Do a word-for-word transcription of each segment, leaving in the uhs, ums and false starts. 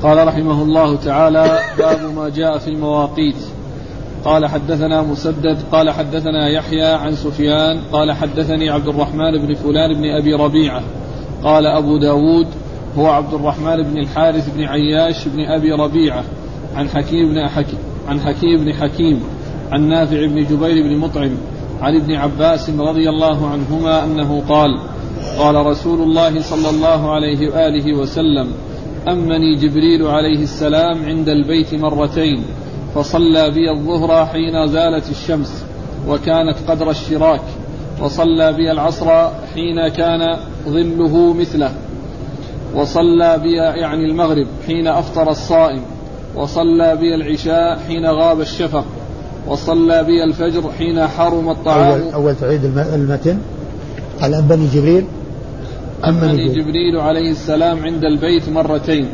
قال رحمه الله تعالى: باب ما جاء في المواقيت. قال حدثنا مسدد قال حدثنا يحيى عن سفيان قال حدثني عبد الرحمن بن فلان بن أبي ربيعة قال أبو داود هو عبد الرحمن بن الحارث بن عياش بن أبي ربيعة عن حكيم بن حكيم عن حكيم بن حكيم عن نافع بن جبير بن مطعم عن ابن عباس رضي الله عنهما أنه قال: قال رسول الله صلى الله عليه وآله وسلم: أمني جبريل عليه السلام عند البيت مرتين، فصلى بي الظهر حين زالت الشمس وكانت قدر الشراك، وصلى بي العصر حين كان ظله مثله، وصلى بي يعني المغرب حين أفطر الصائم، وصلى بي العشاء حين غاب الشفق، وصلى بي الفجر حين حرم الطعام. أول, أول تعيد المتن. قال: أمني جبريل أمني جبريل عليه السلام عند البيت مرتين.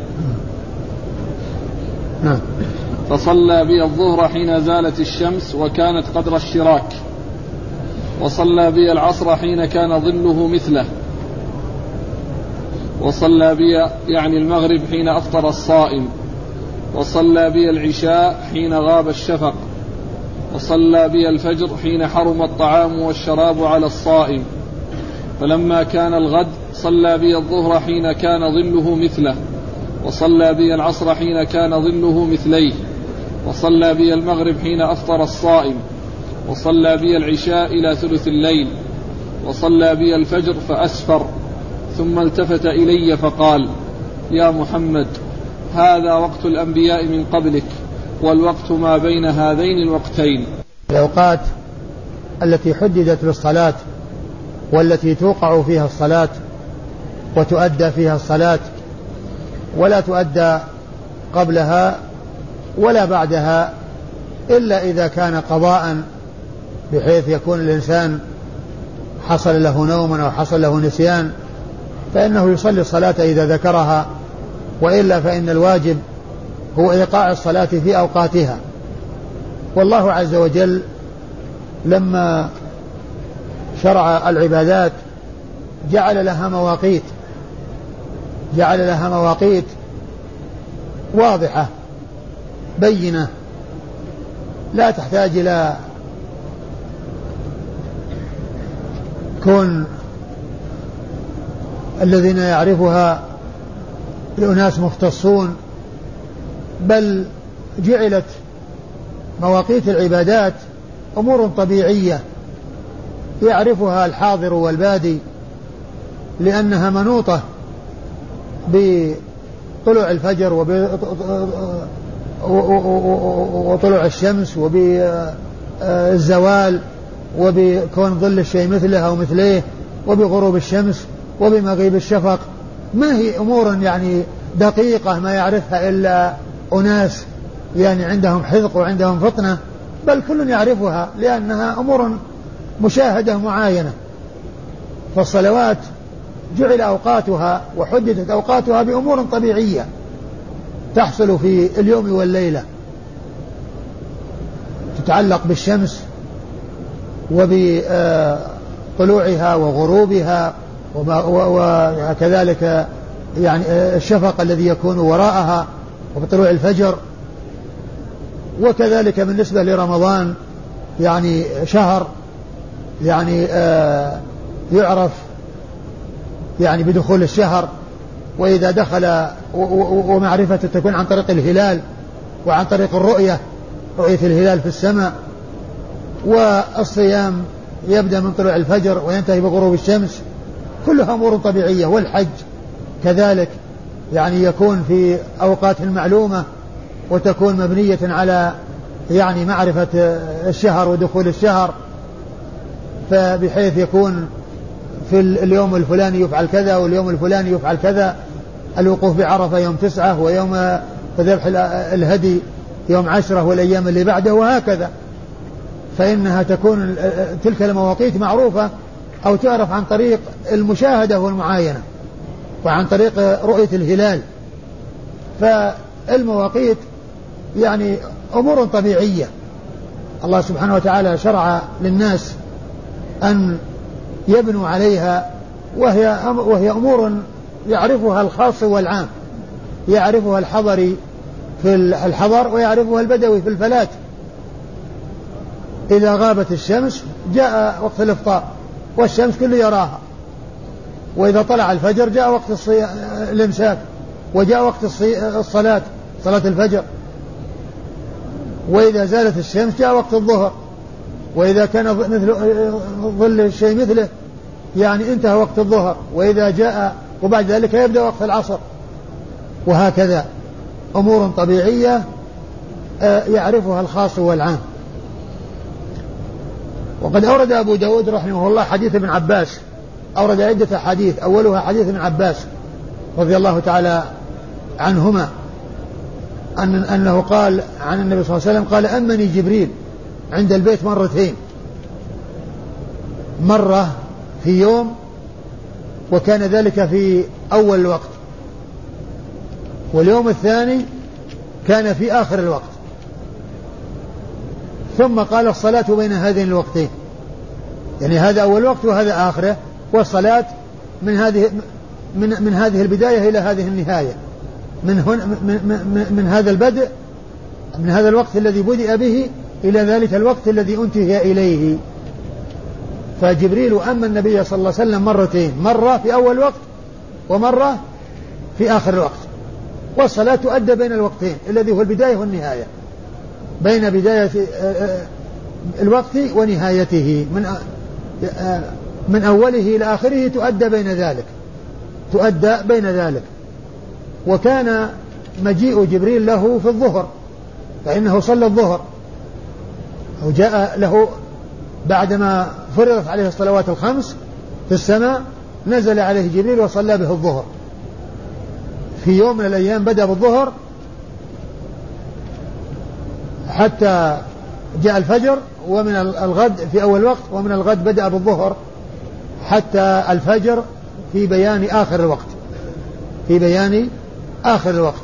نعم. فصلى بي الظهر حين زالت الشمس وكانت قدر الشراك، وصلى بي العصر حين كان ظله مثله، وصلى بي يعني المغرب حين أفطر الصائم، وصلى بي العشاء حين غاب الشفق، وصلى بي الفجر حين حرم الطعام والشراب على الصائم. فلما كان الغد صلى بي الظهر حين كان ظله مثله، وصلى بي العصر حين كان ظله مثليه، وصلى بي المغرب حين أفطر الصائم، وصلى بي العشاء إلى ثلث الليل، وصلى بي الفجر فأسفر، ثم التفت إلي فقال: يا محمد، هذا وقت الأنبياء من قبلك، والوقت ما بين هذين الوقتين. الأوقات التي حددت للصلاة والتي توقع فيها الصلاة وتؤدى فيها الصلاة، ولا تؤدى قبلها ولا بعدها إلا إذا كان قضاء، بحيث يكون الإنسان حصل له نوم أو حصل له نسيان، فإنه يصلي الصلاة إذا ذكرها، وإلا فإن الواجب هو إيقاع الصلاة في أوقاتها. والله عز وجل لما شرع العبادات جعل لها مواقيت جعل لها مواقيت واضحة بينة، لا تحتاج إلى كون الذين يعرفها لأناس مختصون، بل جعلت مواقيت العبادات أمور طبيعية يعرفها الحاضر والبادي، لأنها منوطة بطلوع الفجر وطلوع الشمس وبالزوال وبكون ظل الشيء مثله أو مثليه وبغروب الشمس وبمغيب الشفق. ما هي أمور يعني دقيقة ما يعرفها إلا أناس يعني عندهم حذق وعندهم فطنة، بل كل يعرفها لأنها أمور مشاهدة معاينة. فالصلوات جعل أوقاتها وحددت أوقاتها بأمور طبيعية تحصل في اليوم والليلة، تتعلق بالشمس وبطلوعها وغروبها، وكذلك يعني الشفق الذي يكون وراءها، وبطلوع الفجر. وكذلك بالنسبة لرمضان يعني شهر يعني آه يعرف يعني بدخول الشهر، وإذا دخل ومعرفته تكون عن طريق الهلال وعن طريق الرؤية، رؤية الهلال في السماء. والصيام يبدأ من طلوع الفجر وينتهي بغروب الشمس، كلها أمور طبيعية. والحج كذلك يعني يكون في أوقات المعلومة، وتكون مبنية على يعني معرفة الشهر ودخول الشهر، فبحيث يكون في اليوم الفلاني يفعل كذا واليوم الفلاني يفعل كذا، الوقوف بعرفة يوم تسعة، ويوم ذبح الهدي يوم عشرة، والأيام اللي بعده، وهكذا. فإنها تكون تلك المواقيت معروفة أو تعرف عن طريق المشاهدة والمعاينة وعن طريق رؤية الهلال. فالمواقيت يعني أمور طبيعية الله سبحانه وتعالى شرع للناس أن يبنوا عليها، وهي وهي أمور يعرفها الخاص والعام، يعرفها الحضري في الحضر ويعرفها البدوي في الفلات. إذا غابت الشمس جاء وقت الإفطار والشمس كله يراها، وإذا طلع الفجر جاء وقت الإمساك، وجاء وقت الصلاة صلاة الفجر، وإذا زالت الشمس جاء وقت الظهر، وإذا كان مثل ظل الشيء مثله يعني انتهى وقت الظهر، وإذا جاء وبعد ذلك يبدأ وقت العصر، وهكذا أمور طبيعية يعرفها الخاص والعام. وقد أورد أبو داود رحمه الله حديث ابن عباس، أورد عدة حديث، أولها حديث ابن عباس رضي الله تعالى عنهما أن أنه قال عن النبي صلى الله عليه وسلم قال أمني جبريل عند البيت مرتين، مرة في يوم وكان ذلك في أول الوقت، واليوم الثاني كان في آخر الوقت، ثم قال الصلاة بين هذين الوقتين، يعني هذا أول وقت وهذا آخره، والصلاة من هذه من من هذه البداية إلى هذه النهاية، من هنا من, من, من هذا البدء من هذا الوقت الذي بدأ به إلى ذلك الوقت الذي انتهى إليه. فجبريل أما النبي صلى الله عليه وسلم مرتين، مرة في أول وقت ومرة في آخر الوقت، والصلاة تؤدى بين الوقتين الذي هو البداية والنهاية، بين بداية الوقت ونهايته، من من أوله إلى آخره تؤدى بين ذلك تؤدى بين ذلك. وكان مجيء جبريل له في الظهر، فإنه صلى الظهر وجاء له بعدما فرضت عليه الصلوات الخمس في السماء، نزل عليه جبريل وصلى به الظهر في يوم من الأيام، بدأ بالظهر حتى جاء الفجر، ومن الغد في أول وقت، ومن الغد بدأ بالظهر حتى الفجر في بيان آخر الوقت في بيان آخر الوقت.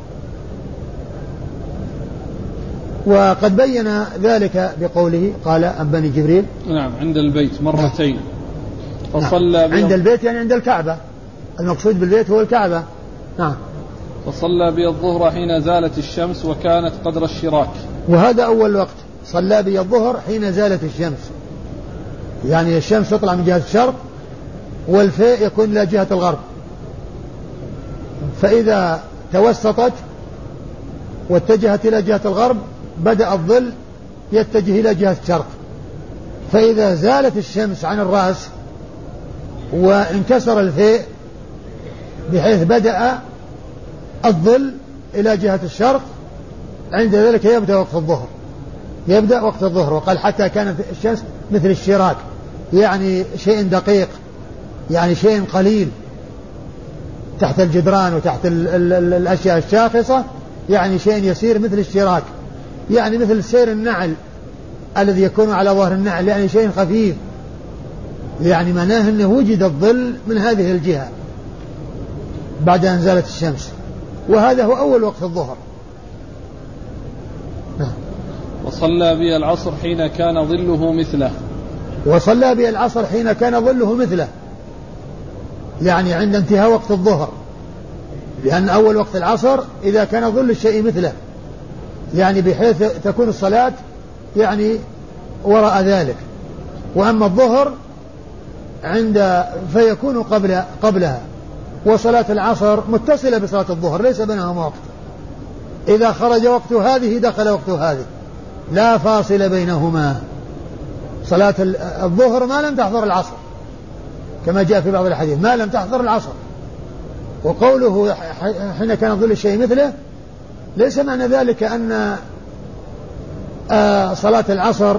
وقد بين ذلك بقوله قال أنبني جبريل نعم عند البيت مرتين فصلى نعم. عند البيت يعني عند الكعبة، المقصود بالبيت هو الكعبة. نعم. فصلى بي الظهر حين زالت الشمس وكانت قدر الشراك، وهذا أول وقت. صلى بي الظهر حين زالت الشمس، يعني الشمس تطلع من جهة الشرق والفيء يكون إلى جهة الغرب، فإذا توسطت واتجهت إلى جهة الغرب بدأ الظل يتجه إلى جهة الشرق، فإذا زالت الشمس عن الرأس وانكسر الفيء بحيث بدأ الظل إلى جهة الشرق، عند ذلك يبدأ وقت الظهر يبدأ وقت الظهر. وقال حتى كانت الشمس مثل الشراك، يعني شيء دقيق، يعني شيء قليل تحت الجدران وتحت ال ال ال الأشياء الشاخصة، يعني شيء يسير مثل الشراك، يعني مثل سير النعل الذي يكون على ظهر النعل، يعني شيء خفيف، يعني معناه أنه وجد الظل من هذه الجهة بعد أن زالت الشمس، وهذا هو أول وقت الظهر. وصلى بي العصر حين كان ظله مثله وصلى بي العصر حين كان ظله مثله، يعني عند انتهاء وقت الظهر، لأن أول وقت العصر إذا كان ظل الشيء مثله، يعني بحيث تكون الصلاة يعني وراء ذلك، وأما الظهر عند فيكون قبل قبلها، وصلاة العصر متصلة بصلاة الظهر ليس بينهما وقت، إذا خرج وقت هذه دخل وقت هذه، لا فاصل بينهما. صلاة الظهر ما لم تحضر العصر كما جاء في بعض الحديث، ما لم تحضر العصر. وقوله حين كان ظل الشيء مثله ليس معنى ذلك أن صلاة العصر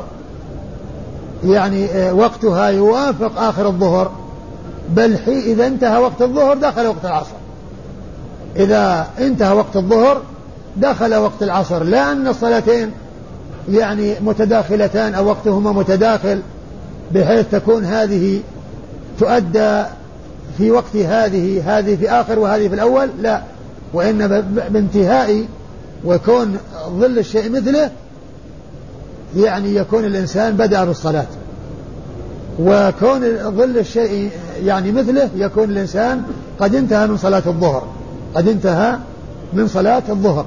يعني وقتها يوافق آخر الظهر، بل حي إذا انتهى وقت الظهر دخل وقت العصر، إذا انتهى وقت الظهر دخل وقت العصر، لا أن الصلاتين يعني متداخلتان أو وقتهما متداخل بحيث تكون هذه تؤدى في وقت هذه هذه في آخر وهذه في الأول، لا، وإن بانتهاء ويكون ظل الشيء مثله يعني يكون الإنسان بدأ بالصلاة، وكون ظل الشيء يعني مثله يكون الإنسان قد انتهى من صلاة الظهر قد انتهى من صلاة الظهر.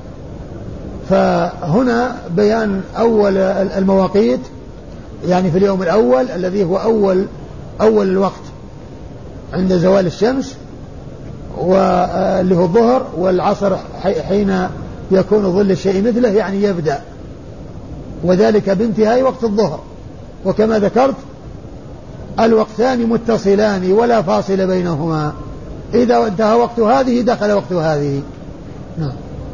فهنا بيان أول المواقيت يعني في اليوم الأول الذي هو أول أول الوقت عند زوال الشمس، واللي هو الظهر، والعصر حين يكون ظل الشيء مثله يعني يبدأ، وذلك بانتهاء وقت الظهر. وكما ذكرت الوقتان متصلان ولا فاصل بينهما، إذا انتهى وقت هذه دخل وقت هذه. نعم.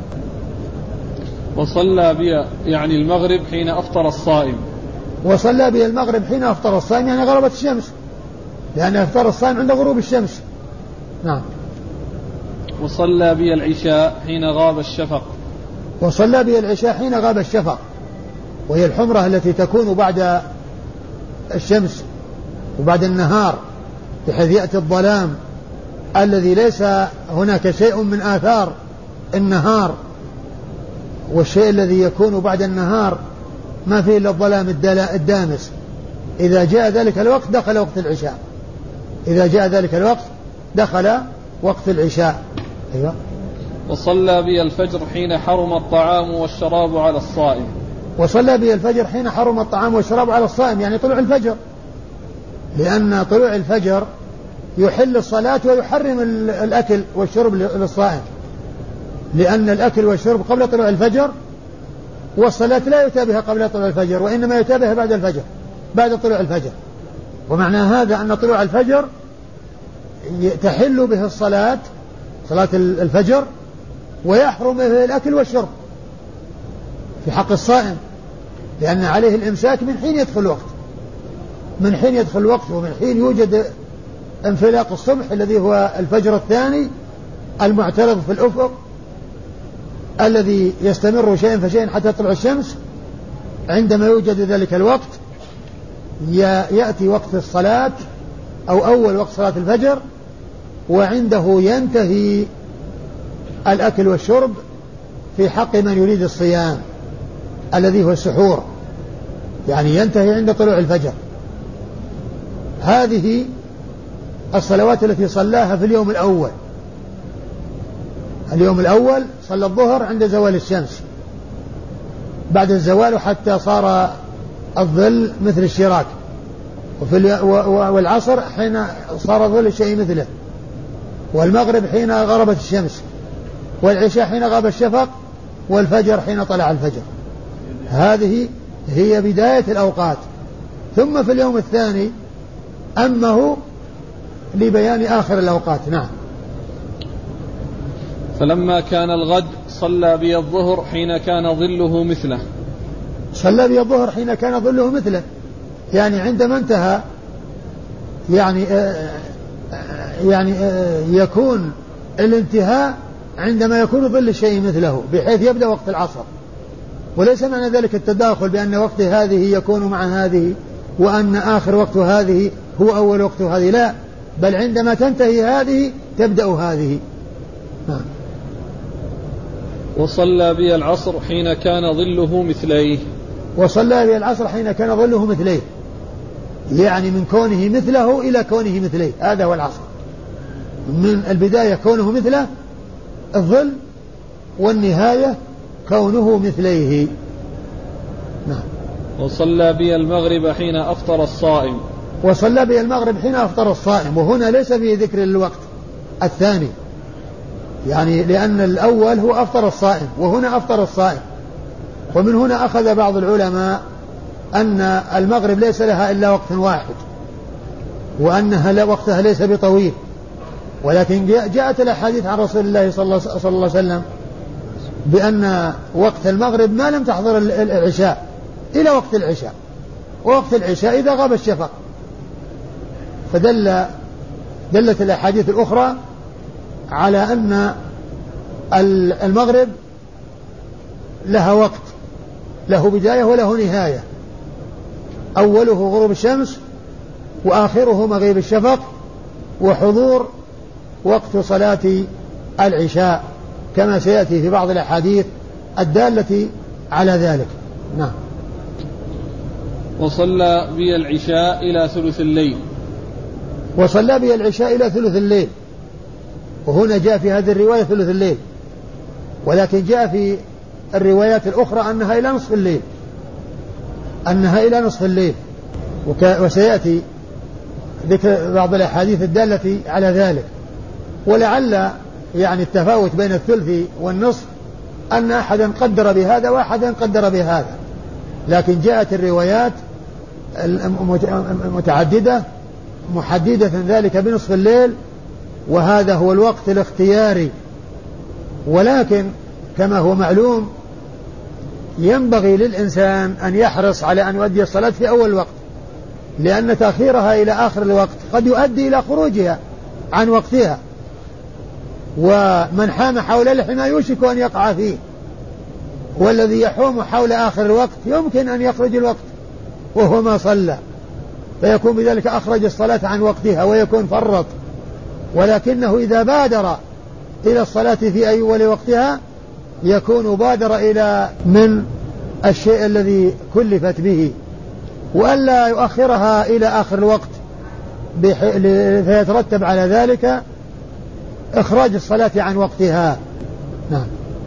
وصلى بي يعني المغرب حين أفطر الصائم. وصلى بي المغرب حين أفطر الصائم يعني غربت الشمس، لأن أفطر الصائم عند غروب الشمس. نعم. وصلى بي العشاء حين غاب الشفق. وصلى بي العشاء حين غاب الشفق، وهي الحمرة التي تكون بعد الشمس وبعد النهار، بحيث يأتي الظلام الذي ليس هناك شيء من آثار النهار، والشيء الذي يكون بعد النهار ما فيه إلا الظلام الدامس. إذا جاء ذلك الوقت دخل وقت العشاء، إذا جاء ذلك الوقت دخل وقت العشاء. أيوة. وصلى بي الفجر حين حرم الطعام والشراب على الصائم. وصلى بي الفجر حين حرم الطعام والشراب على الصائم يعني طلوع الفجر، لأن طلوع الفجر يحل الصلاة ويحرم الأكل والشرب للصائم، لأن الأكل والشرب قبل طلوع الفجر، والصلاة لا يتابعها قبل طلوع الفجر، وإنما يتابعها بعد الفجر، بعد طلوع الفجر. ومعنى هذا أن طلوع الفجر تحل به الصلاة، صلاة الفجر، ويحرم به الأكل والشرب في حق الصائم، لأن عليه الإمساك من حين يدخل الوقت، من حين يدخل الوقت ومن حين يوجد انفلاق الصبح الذي هو الفجر الثاني المعترض في الأفق الذي يستمر شيئا فشيئا حتى تطلع الشمس. عندما يوجد ذلك الوقت يأتي وقت الصلاة أو أول وقت صلاة الفجر، وعنده ينتهي الأكل والشرب في حق من يريد الصيام الذي هو السحور، يعني ينتهي عند طلوع الفجر. هذه الصلوات التي صلاها في اليوم الأول. اليوم الأول صلى الظهر عند زوال الشمس، بعد الزوال حتى صار الظل مثل الشراك، وفي والعصر حين صار ظل الشيء مثله، والمغرب حين غربت الشمس، والعشاء حين غاب الشفق، والفجر حين طلع الفجر. هذه هي بداية الأوقات. ثم في اليوم الثاني أمه لبيان آخر الأوقات. نعم. فلما كان الغد صلى بي الظهر حين كان ظله مثله. صلى بي الظهر حين كان ظله مثله، يعني عندما انتهى، يعني آه يعني آه يكون الانتهاء عندما يكون ظل الشيء مثله، بحيث يبدأ وقت العصر. وليس معنى ذلك التداخل بأن وقت هذه يكون مع هذه، وأن آخر وقت هذه هو أول وقت هذه، لا، بل عندما تنتهي هذه تبدأ هذه. نعم. وصلى بي العصر حين كان ظله مثليه. وصلى بي العصر حين كان ظله مثليه، يعني من كونه مثله إلى كونه مثليه، هذا هو العصر. من البداية كونه مثله الظل، والنهاية كونه مثليه. نعم. وصلى بي المغرب حين أفطر الصائم. وصلى بي المغرب حين أفطر الصائم، وهنا ليس فيه ذكر الوقت الثاني، يعني لأن الأول هو أفطر الصائم، وهنا أفطر الصائم. ومن هنا أخذ بعض العلماء أن المغرب ليس لها إلا وقت واحد، وأنها وقتها ليس بطويل، ولكن جاءت الأحاديث عن رسول الله صلى الله عليه وسلم بأن وقت المغرب ما لم تحضر العشاء إلى وقت العشاء، ووقت العشاء إذا غاب الشفق. فدل دلت الأحاديث الأخرى على أن المغرب لها وقت، له بداية وله نهاية، أوله غروب الشمس وآخره مغيب الشفق، وحضور وقت صلاة العشاء، كما سيأتي في بعض الأحاديث الدالة على ذلك. نعم. وصلى بي العشاء إلى ثلث الليل. وصلى بي العشاء إلى ثلث الليل، وهنا جاء في هذه الرواية ثلث الليل، ولكن جاء في الروايات الأخرى أنها إلى نصف الليل أنها إلى نصف الليل وسيأتي ذكر بعض الأحاديث الدالة على ذلك. ولعل يعني التفاوت بين الثلث والنصف أن أحدا قدر بهذا وأحدا قدر بهذا، لكن جاءت الروايات المتعددة محددة ذلك بنصف الليل، وهذا هو الوقت الاختياري. ولكن كما هو معلوم ينبغي للإنسان أن يحرص على أن يؤدي الصلاة في أول الوقت، لأن تأخيرها إلى آخر الوقت قد يؤدي إلى خروجها عن وقتها، ومن حام حول الحمى يوشك أن يقع فيه، والذي يحوم حول آخر الوقت يمكن أن يخرج الوقت وهو ما صلى، فيكون بذلك أخرج الصلاة عن وقتها ويكون فرط. ولكنه إذا بادر إلى الصلاة في أول وقتها يكون بادر إلى من الشيء الذي كلفت به، وألا يؤخرها إلى آخر الوقت فيترتب على ذلك إخراج الصلاة عن وقتها. نعم.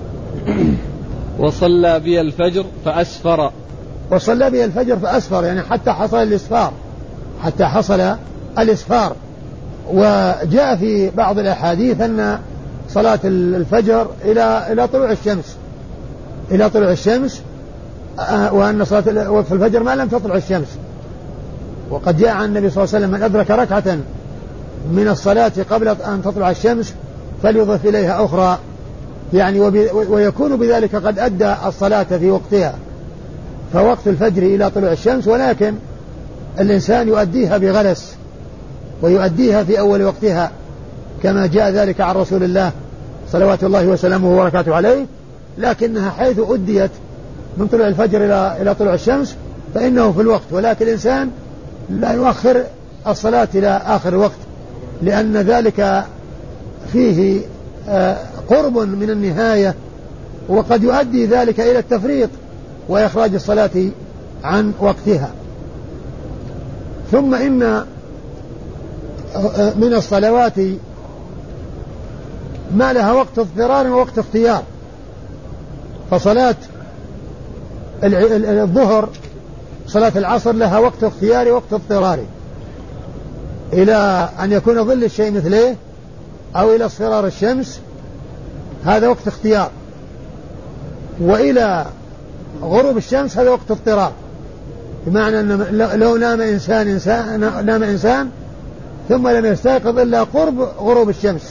وصلى بي الفجر فأسفر. وصلى بي الفجر فأسفر يعني حتى حصل الإسفار، حتى حصل الإسفار. وجاء في بعض الأحاديث أن صلاة الفجر إلى إلى طلوع الشمس إلى طلوع الشمس وأن صلاة وقت الفجر ما لم تطلع الشمس. وقد جاء عن النبي صلى الله عليه وسلم من أدرك ركعة من الصلاة قبل أن تطلع الشمس فليضف إليها أخرى، يعني ويكون بذلك قد أدى الصلاة في وقتها. فوقت الفجر إلى طلوع الشمس، ولكن الإنسان يؤديها بغلس ويؤديها في أول وقتها كما جاء ذلك عن رسول الله صلوات الله وسلامه وبركاته عليه، لكنها حيث أديت من طلوع الفجر إلى إلى طلوع الشمس فإنه في الوقت. ولكن الإنسان لا يؤخر الصلاة إلى آخر الوقت، لأن ذلك فيه قرب من النهاية، وقد يؤدي ذلك إلى التفريط وإخراج الصلاة عن وقتها. ثم إن من الصلوات ما لها وقت اضطرار ووقت اختيار، فصلاة الظهر صلاة العصر لها وقت اختياري ووقت اضطراري، إلى أن يكون ظل الشيء مثله أو إلى اصفرار الشمس هذا وقت اختيار، وإلى غروب الشمس هذا وقت اضطرار، بمعنى أن لو نام إنسان, إنسان نام إنسان ثم لم يستيقظ إلا قرب غروب الشمس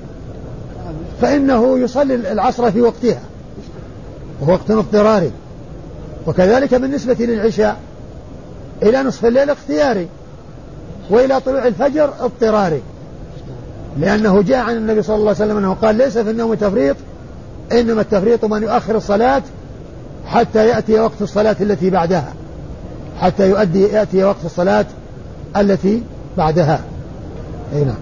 فإنه يصلي العصر في وقتها وهو وقت اضطراري. وكذلك بالنسبة للعشاء إلى نصف الليل اختياري، وإلى طلوع الفجر اضطراري، لأنه جاء عن النبي صلى الله عليه وسلم أنه قال ليس في النوم تفريط، إنما التفريط من يؤخر الصلاة حتى يأتي وقت الصلاة التي بعدها، حتى يؤدي يأتي وقت الصلاة التي بعدها. هنا.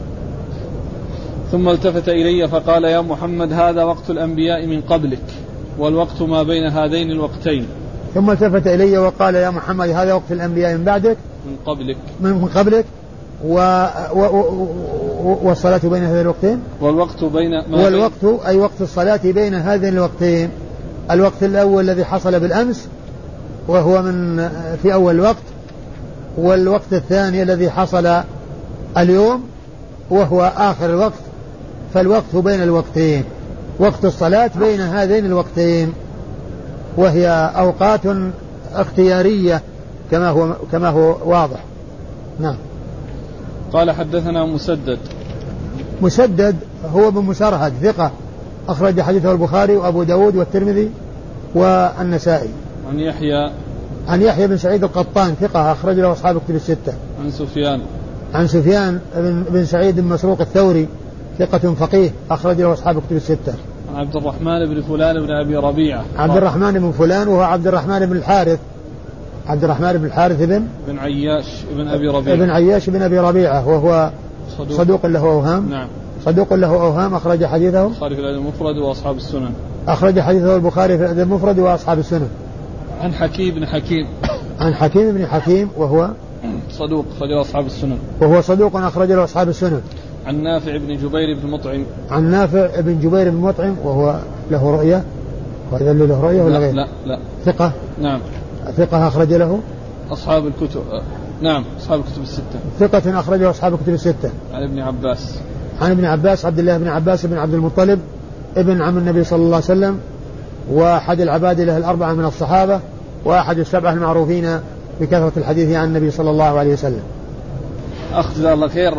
ثم التفت إلي فقال يا محمد هذا وقت الأنبياء من قبلك والوقت ما بين هذين الوقتين. ثم التفت إلي وقال يا محمد هذا وقت الأنبياء من بعدك من قبلك من قبلك و... و... و... والصلاة بين هذين الوقتين والوقت بين ما والوقت بين... أي وقت الصلاة بين هذين الوقتين، الوقت الأول الذي حصل بالأمس وهو من في أول الوقت، والوقت الثاني الذي حصل اليوم وهو آخر الوقت. فالوقت بين الوقتين وقت الصلاة بين هذين الوقتين، وهي أوقات اختيارية كما هو كما هو واضح. نعم. قال حدثنا مسدد. مسدد هو بن مسرهد ثقة أخرج حديثه البخاري وأبو داود والترمذي والنسائي. عن يحيى عن يحيى بن سعيد القطان ثقة أخرج له أصحاب كتب الستة. عن سفيان عن سفيان بن سعيد بن مسروق الثوري ثقة فقيه أخرج له أصحاب كتب الستة. عن عبد الرحمن بن فلان بن أبي ربيعة. عبد الرحمن بن فلان وهو عبد الرحمن بن الحارث عبد الرحمن بن الحارث بن بن عياش بن أبي ربيعة بن عياش بن أبي ربيعة وهو صدوق, صدوق له أوهام. نعم. صدوق له أوهام أخرج حديثه البخاري في الأدب المفرد وأصحاب السنن. أخرج حديثه البخاري في الأدب المفرد وأصحاب السنن. عن حكيم بن حكيم عن حكيم بن حكيم وهو صدوق أخرج له أصحاب السنن. وهو صدوق أخرج له أصحاب السنن. عن نافع بن جبير بن مطعم. عن نافع بن جبير بن مطعم وهو له رؤية وإذا له رؤية ولا غير؟ لا لا ثقة. نعم ثقة أخرج له أصحاب الكتب. نعم أصحاب الكتب الستة. ثقة أخرجه أصحاب الكتب الستة. عن ابن عباس عن ابن عباس عبد الله بن عباس بن عبد المطلب ابن عم النبي صلى الله عليه وسلم، وأحد العبادلة الأربعة من الصحابة، وأحد السبعة المعروفين بكثرة الحديث عن النبي صلى الله عليه وسلم. أخ جزاه الله خير،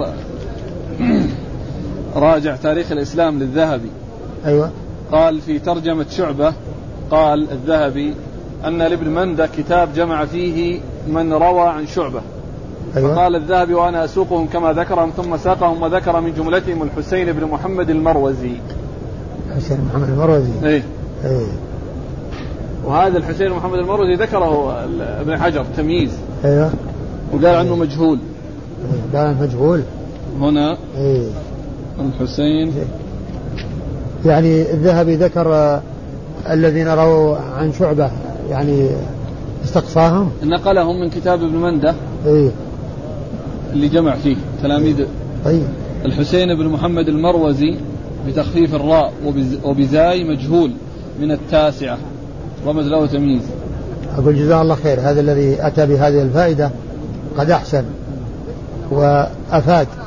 راجع تاريخ الإسلام للذهبي. أيوة. قال في ترجمة شعبة، قال الذهبي أن لابن مندة كتاب جمع فيه من روى عن شعبة. أيوة. فقال الذهبي وأنا أسوقهم كما ذكرهم، ثم ساقهم وذكر من جملتهم الحسين بن محمد المروزي. حسين محمد المروزي. إيه. إيه. وهذا الحسين محمد المروزي ذكره ابن حجر تمييز. أيوة. وقال عنه مجهول. إيه. قال مجهول هنا. إيه. الحسين. يعني الذهبي ذكر الذين رووا عن شعبة يعني استقصاهم، نقلهم من كتاب ابن مندة. إيه. اللي جمع فيه تلاميذ. طيب. الحسين بن محمد المروزي بتخفيف الراء وبزاي مجهول من التاسعة، رمز له تمييز. أقول جزاه الله خير، هذا الذي أتى بهذه الفائدة قد أحسن وأفاد.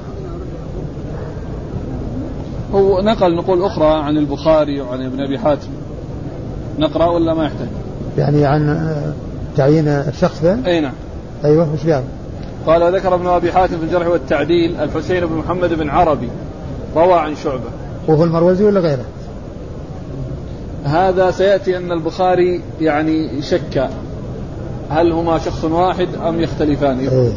هو نقل نقول أخرى عن البخاري وعن ابن أبي حاتم، نقرأ ولا ما يحتاج؟ يعني عن تعيين الشخص ده؟ أي نعم. أيوة. مش قال؟ قال وذكر ابن أبي حاتم في الجرح والتعديل الحسين بن محمد بن عربي روى عن شعبة. وهو المروزي ولا غيره؟ هذا سيأتي أن البخاري يعني شك هل هما شخص واحد أم يختلفان. إيه.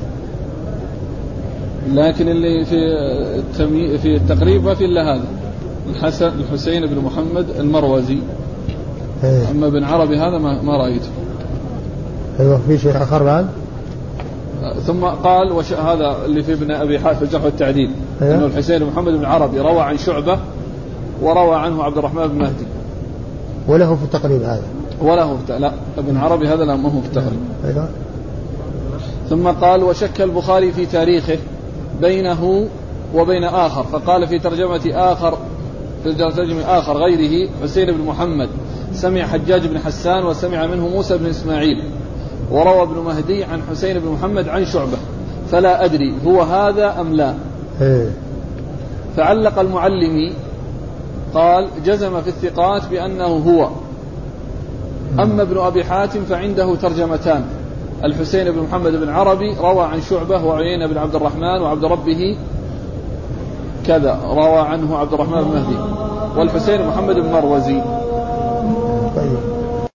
لكن اللي في التمي... في التقريب ما في إلا هذا الحسن الحسين بن محمد المروزي. إيه. أما بن عربي هذا ما, ما رأيته. أيوة. في شيء آخر بعد؟ ثم قال وش... هذا اللي في ابن أبي حاتم في الجرح والتعديل. أيوة. أنه الحسين بن محمد بن عربي روى عن شعبة وروى عنه عبد الرحمن بن مهدي. وله في التقريب هذا؟ وله في... لا ابن عربي هذا لا ما هو في التقريب. أيوة. ثم قال وشك البخاري في تاريخه بينه وبين آخر، فقال في ترجمة آخر في ترجمة آخر غيره حسين بن محمد سمع حجاج بن حسان وسمع منه موسى بن إسماعيل، وروى ابن مهدي عن حسين بن محمد عن شعبة، فلا أدري هو هذا أم لا. إيه. فعلق المعلمي قال جزم في الثقات بأنه هو. أما ابن أبي حاتم فعنده ترجمتان، الحسين بن محمد بن عربي روى عن شعبة وعيينة بن عبد الرحمن وعبد ربه كذا روى عنه عبد الرحمن بن مهدي، والحسين بن محمد بن مروزي